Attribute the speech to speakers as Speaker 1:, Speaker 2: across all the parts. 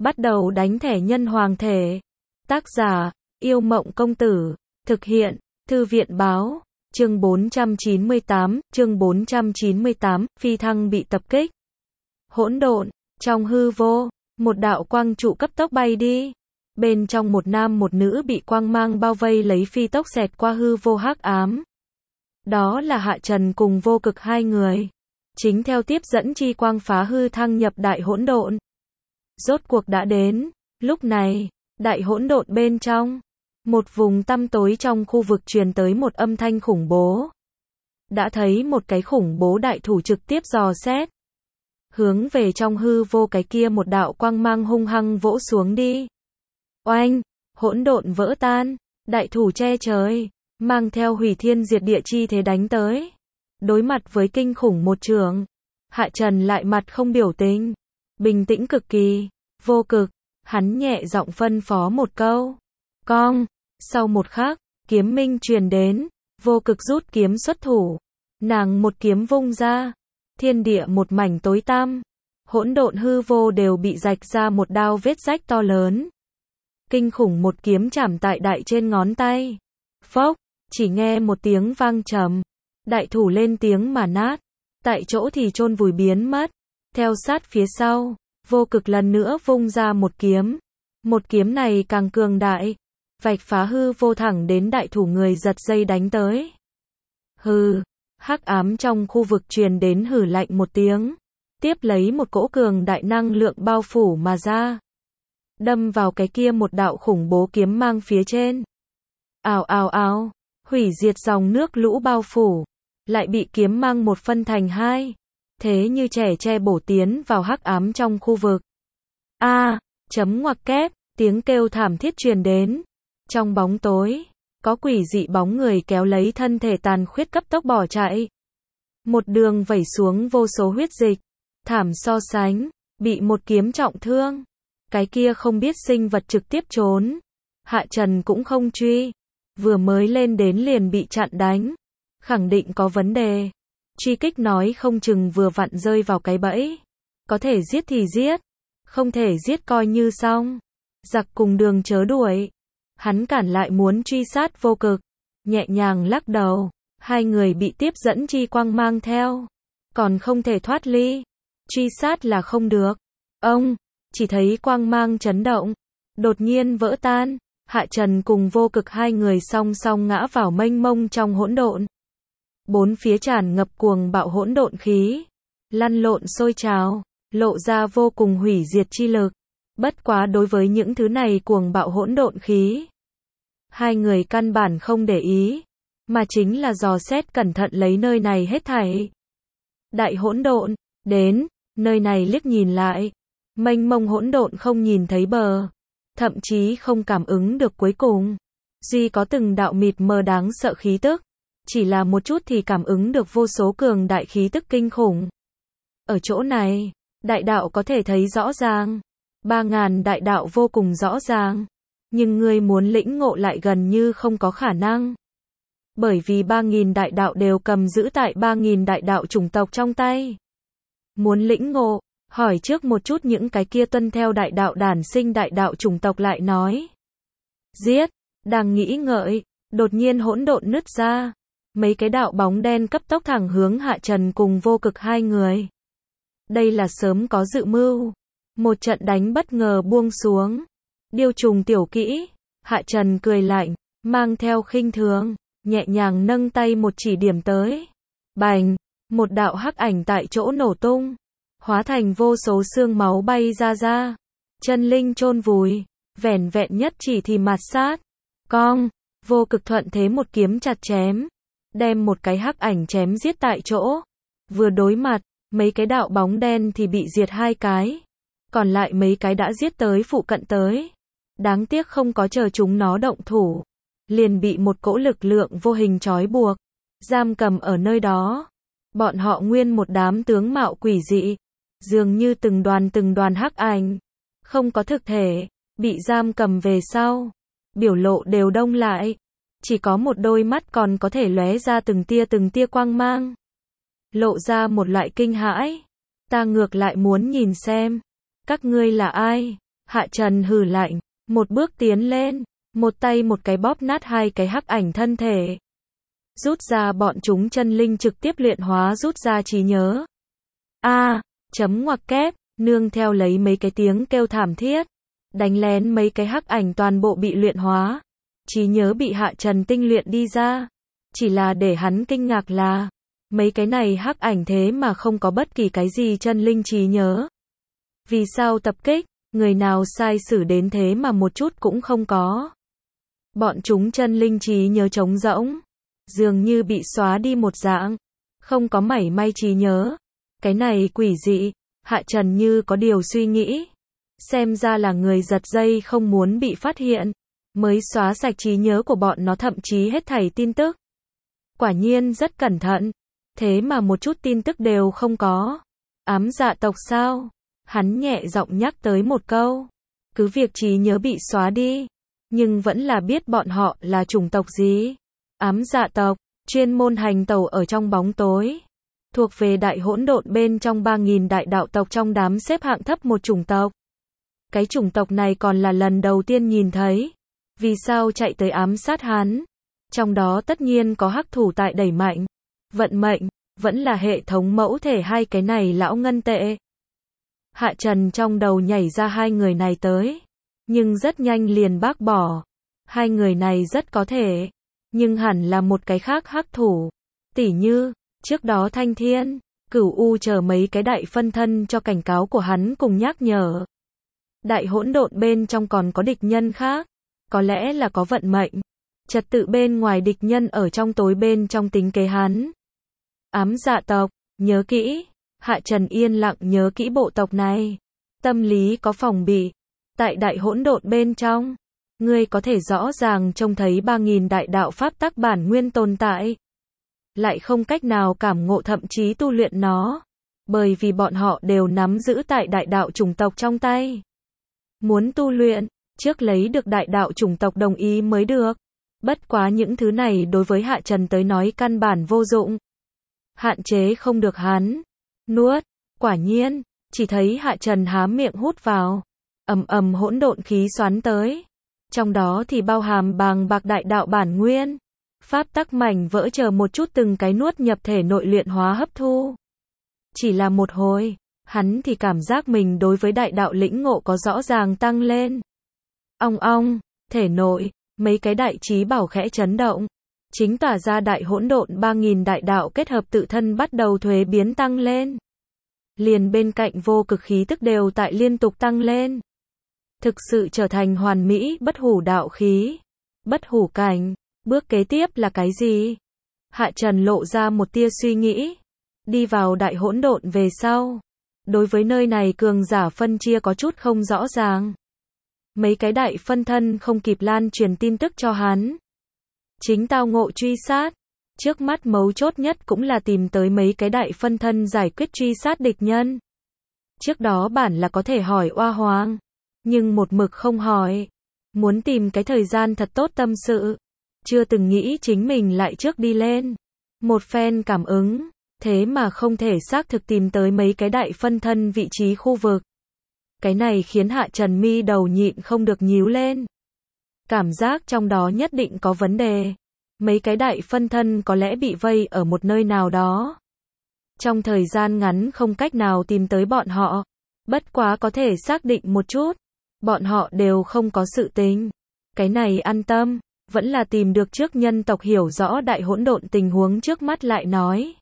Speaker 1: Bắt đầu đánh thẻ nhân hoàng thể. Tác giả, Yêu Mộng Công Tử. Thực hiện, Thư viện báo. Chương 498, phi thăng bị tập kích. Hỗn độn, trong hư vô, một đạo quang trụ cấp tốc bay đi. Bên trong một nam một nữ bị quang mang bao vây lấy phi tốc xẹt qua hư vô hắc ám. Đó là Hạ Trần cùng Vô Cực hai người. Chính theo tiếp dẫn chi quang phá hư thăng nhập đại hỗn độn. Rốt cuộc đã đến, lúc này, đại hỗn độn bên trong, một vùng tăm tối trong khu vực truyền tới một âm thanh khủng bố. Đã thấy một cái khủng bố đại thủ trực tiếp dò xét. Hướng về trong hư vô cái kia một đạo quang mang hung hăng vỗ xuống đi. Oanh, hỗn độn vỡ tan, đại thủ che trời, mang theo hủy thiên diệt địa chi thế đánh tới. Đối mặt với kinh khủng một trường, Hạ Trần lại mặt không biểu tình, bình tĩnh cực kỳ. Vô Cực, hắn nhẹ giọng phân phó một câu. Cong, sau một khắc, kiếm minh truyền đến, Vô Cực rút kiếm xuất thủ. Nàng một kiếm vung ra, thiên địa một mảnh tối tăm, hỗn độn hư vô đều bị rạch ra một đao vết rách to lớn. Kinh khủng một kiếm chạm tại đại trên ngón tay. Phốc, chỉ nghe một tiếng vang trầm, đại thủ lên tiếng mà nát, tại chỗ thì chôn vùi biến mất. Theo sát phía sau, Vô Cực lần nữa vung ra một kiếm. Một kiếm này càng cường đại, vạch phá hư vô thẳng đến đại thủ người giật dây đánh tới. Hừ, hắc ám trong khu vực truyền đến hừ lạnh một tiếng, tiếp lấy một cỗ cường đại năng lượng bao phủ mà ra, đâm vào cái kia một đạo khủng bố kiếm mang phía trên. Ào ào ào, hủy diệt dòng nước lũ bao phủ, lại bị kiếm mang một phân thành hai, thế như trẻ tre bổ tiến vào hắc ám trong khu vực. A, chấm ngoặc kép, tiếng kêu thảm thiết truyền đến. Trong bóng tối, có quỷ dị bóng người kéo lấy thân thể tàn khuyết cấp tốc bỏ chạy. Một đường vẩy xuống vô số huyết dịch. Thảm so sánh, bị một kiếm trọng thương. Cái kia không biết sinh vật trực tiếp trốn. Hạ Trần cũng không truy. Vừa mới lên đến liền bị chặn đánh. Khẳng định có vấn đề. Truy kích nói không chừng vừa vặn rơi vào cái bẫy. Có thể giết thì giết, không thể giết coi như xong. Giặc cùng đường chớ đuổi. Hắn cản lại muốn truy sát Vô Cực, nhẹ nhàng lắc đầu. Hai người bị tiếp dẫn chi quang mang theo, còn không thể thoát ly. Truy sát là không được. Ông, chỉ thấy quang mang chấn động, đột nhiên vỡ tan. Hạ Trần cùng Vô Cực hai người song song ngã vào mênh mông trong hỗn độn. Bốn phía tràn ngập cuồng bạo hỗn độn khí, lăn lộn sôi trào, lộ ra vô cùng hủy diệt chi lực. Bất quá đối với những thứ này cuồng bạo hỗn độn khí, hai người căn bản không để ý, mà chính là dò xét cẩn thận lấy nơi này hết thảy. Đại hỗn độn, đến, nơi này liếc nhìn lại, mênh mông hỗn độn không nhìn thấy bờ, thậm chí không cảm ứng được cuối cùng. Duy có từng đạo mịt mờ đáng sợ khí tức, chỉ là một chút thì cảm ứng được vô số cường đại khí tức kinh khủng. Ở chỗ này, đại đạo có thể thấy rõ ràng. 3000 đại đạo vô cùng rõ ràng, nhưng ngươi muốn lĩnh ngộ lại gần như không có khả năng. Bởi vì 3000 đại đạo đều cầm giữ tại 3000 đại đạo chủng tộc trong tay. Muốn lĩnh ngộ, hỏi trước một chút những cái kia tuân theo đại đạo đản sinh đại đạo chủng tộc lại nói. Giết, đang nghĩ ngợi, đột nhiên hỗn độn nứt ra. Mấy cái đạo bóng đen cấp tốc thẳng hướng Hạ Trần cùng Vô Cực hai người. Đây là sớm có dự mưu. Một trận đánh bất ngờ buông xuống. Điêu trùng tiểu kỹ. Hạ Trần cười lạnh, mang theo khinh thường, nhẹ nhàng nâng tay một chỉ điểm tới. Bành, một đạo hắc ảnh tại chỗ nổ tung, hóa thành vô số xương máu bay ra. Chân linh chôn vùi, vẻn vẹn nhất chỉ thì mạt sát. Cong, Vô Cực thuận thế một kiếm chặt chém, đem một cái hắc ảnh chém giết tại chỗ. Vừa đối mặt, mấy cái đạo bóng đen thì bị diệt hai cái, còn lại mấy cái đã giết tới phụ cận tới. Đáng tiếc không có chờ chúng nó động thủ, liền bị một cỗ lực lượng vô hình trói buộc, giam cầm ở nơi đó. Bọn họ nguyên một đám tướng mạo quỷ dị, dường như từng đoàn hắc ảnh, không có thực thể, bị giam cầm về sau, biểu lộ đều đông lại, chỉ có một đôi mắt còn có thể lóe ra từng tia quang mang, lộ ra một loại kinh hãi. Ta ngược lại muốn nhìn xem, các ngươi là ai? Hạ Trần hừ lạnh, một bước tiến lên, một tay một cái bóp nát hai cái hắc ảnh thân thể. Rút ra bọn chúng chân linh trực tiếp luyện hóa rút ra trí nhớ. Chấm ngoặc kép, nương theo lấy mấy cái tiếng kêu thảm thiết. Đánh lén mấy cái hắc ảnh toàn bộ bị luyện hóa. Trí nhớ bị Hạ Trần tinh luyện đi ra. Chỉ là để hắn kinh ngạc là, mấy cái này hắc ảnh thế mà không có bất kỳ cái gì chân linh trí nhớ. Vì sao tập kích, người nào sai xử đến thế mà một chút cũng không có. Bọn chúng chân linh trí nhớ trống rỗng, dường như bị xóa đi một dạng, không có mảy may trí nhớ. Cái này quỷ dị, Hạ Trần như có điều suy nghĩ. Xem ra là người giật dây không muốn bị phát hiện, mới xóa sạch trí nhớ của bọn nó, thậm chí hết thảy tin tức. Quả nhiên rất cẩn thận, thế mà một chút tin tức đều không có. Ám dạ tộc sao? Hắn nhẹ giọng nhắc tới một câu. Cứ việc trí nhớ bị xóa đi, nhưng vẫn là biết bọn họ là chủng tộc gì. Ám dạ tộc, chuyên môn hành tẩu ở trong bóng tối. Thuộc về đại hỗn độn bên trong 3.000 đại đạo tộc trong đám xếp hạng thấp một chủng tộc. Cái chủng tộc này còn là lần đầu tiên nhìn thấy. Vì sao chạy tới ám sát hắn? Trong đó tất nhiên có hắc thủ tại đẩy mạnh. Vận mệnh, vẫn là hệ thống mẫu thể hai cái này lão ngân tệ. Hạ Trần trong đầu nhảy ra hai người này tới. Nhưng rất nhanh liền bác bỏ. Hai người này rất có thể. Nhưng hẳn là một cái khác hắc thủ. Tỉ như, trước đó Thanh Thiên, Cửu U chờ mấy cái đại phân thân cho cảnh cáo của hắn cùng nhắc nhở. Đại hỗn độn bên trong còn có địch nhân khác. Có lẽ là có vận mệnh. Trật tự bên ngoài địch nhân ở trong tối bên trong tính kế hắn. Ám dạ tộc, nhớ kỹ. Hạ Trần yên lặng nhớ kỹ bộ tộc này. Tâm lý có phòng bị. Tại đại hỗn độn bên trong, ngươi có thể rõ ràng trông thấy 3.000 đại đạo pháp tắc bản nguyên tồn tại. Lại không cách nào cảm ngộ thậm chí tu luyện nó. Bởi vì bọn họ đều nắm giữ tại đại đạo chủng tộc trong tay. Muốn tu luyện, trước lấy được đại đạo chủng tộc đồng ý mới được. Bất quá những thứ này đối với Hạ Trần tới nói căn bản vô dụng. Hạn chế không được hắn. Nuốt, quả nhiên, chỉ thấy Hạ Trần há miệng hút vào. Hỗn độn khí xoắn tới. Trong đó thì bao hàm bàng bạc đại đạo bản nguyên. Pháp tắc mảnh vỡ chờ một chút từng cái nuốt nhập thể nội luyện hóa hấp thu. Chỉ là một hồi, hắn thì cảm giác mình đối với đại đạo lĩnh ngộ có rõ ràng tăng lên. Ong, thể nội, mấy cái đại trí bảo khẽ chấn động. Chính tỏa ra đại hỗn độn 3.000 đại đạo kết hợp tự thân bắt đầu thuế biến tăng lên. Liền bên cạnh vô cực khí tức đều tại liên tục tăng lên. Thực sự trở thành hoàn mỹ bất hủ đạo khí. Bất hủ cảnh, bước kế tiếp là cái gì? Hạ Trần lộ ra một tia suy nghĩ. Đi vào đại hỗn độn về sau. Đối với nơi này cường giả phân chia có chút không rõ ràng. Mấy cái đại phân thân không kịp lan truyền tin tức cho hắn. Chính tao ngộ truy sát. Trước mắt mấu chốt nhất cũng là tìm tới mấy cái đại phân thân giải quyết truy sát địch nhân. Trước đó bản là có thể hỏi Oa Hoàng. Nhưng một mực không hỏi. Muốn tìm cái thời gian thật tốt tâm sự. Chưa từng nghĩ chính mình lại trước đi lên. Một phen cảm ứng. Thế mà không thể xác thực tìm tới mấy cái đại phân thân vị trí khu vực. Cái này khiến Hạ Trần mi đầu nhịn không được nhíu lên. Cảm giác trong đó nhất định có vấn đề. Mấy cái đại phân thân có lẽ bị vây ở một nơi nào đó. Trong thời gian ngắn không cách nào tìm tới bọn họ. Bất quá có thể xác định một chút. Bọn họ đều không có sự tình. Cái này an tâm. Vẫn là tìm được trước nhân tộc hiểu rõ đại hỗn độn tình huống trước mắt lại nói.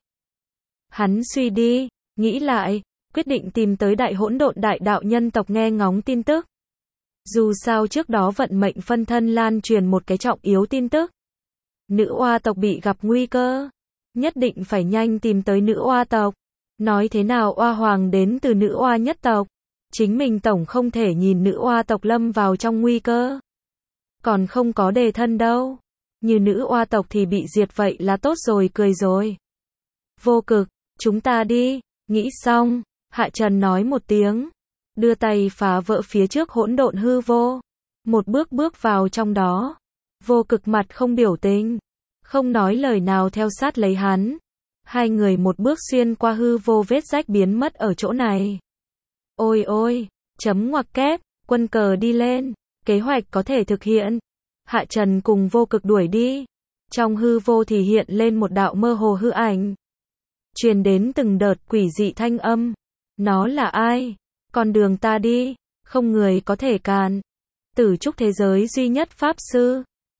Speaker 1: Hắn suy đi, nghĩ lại, quyết định tìm tới đại hỗn độn đại đạo nhân tộc nghe ngóng tin tức. Dù sao trước đó vận mệnh phân thân lan truyền một cái trọng yếu tin tức. Nữ oa tộc bị gặp nguy cơ. Nhất định phải nhanh tìm tới nữ oa tộc. Nói thế nào oa hoàng đến từ nữ oa nhất tộc. Chính mình tổng không thể nhìn nữ oa tộc lâm vào trong nguy cơ. Còn không có đề thân đâu. Như nữ oa tộc thì bị diệt vậy là tốt rồi, cười rồi. Vô cực, chúng ta đi. Nghĩ xong, Hạ Trần nói một tiếng. Đưa tay phá vỡ phía trước hỗn độn hư vô. Một bước bước vào trong đó. Vô cực mặt không biểu tình. Không nói lời nào theo sát lấy hắn. Hai người một bước xuyên qua hư vô vết rách biến mất ở chỗ này. Ôi ôi, chấm ngoặc kép, quân cờ đi lên, kế hoạch có thể thực hiện. Hạ Trần cùng Vô Cực đuổi đi. Trong hư vô thì hiện lên một đạo mơ hồ hư ảnh. Truyền đến từng đợt quỷ dị thanh âm. Nó là ai? Con đường ta đi, không người có thể cản. Tử trúc thế giới duy nhất pháp sư.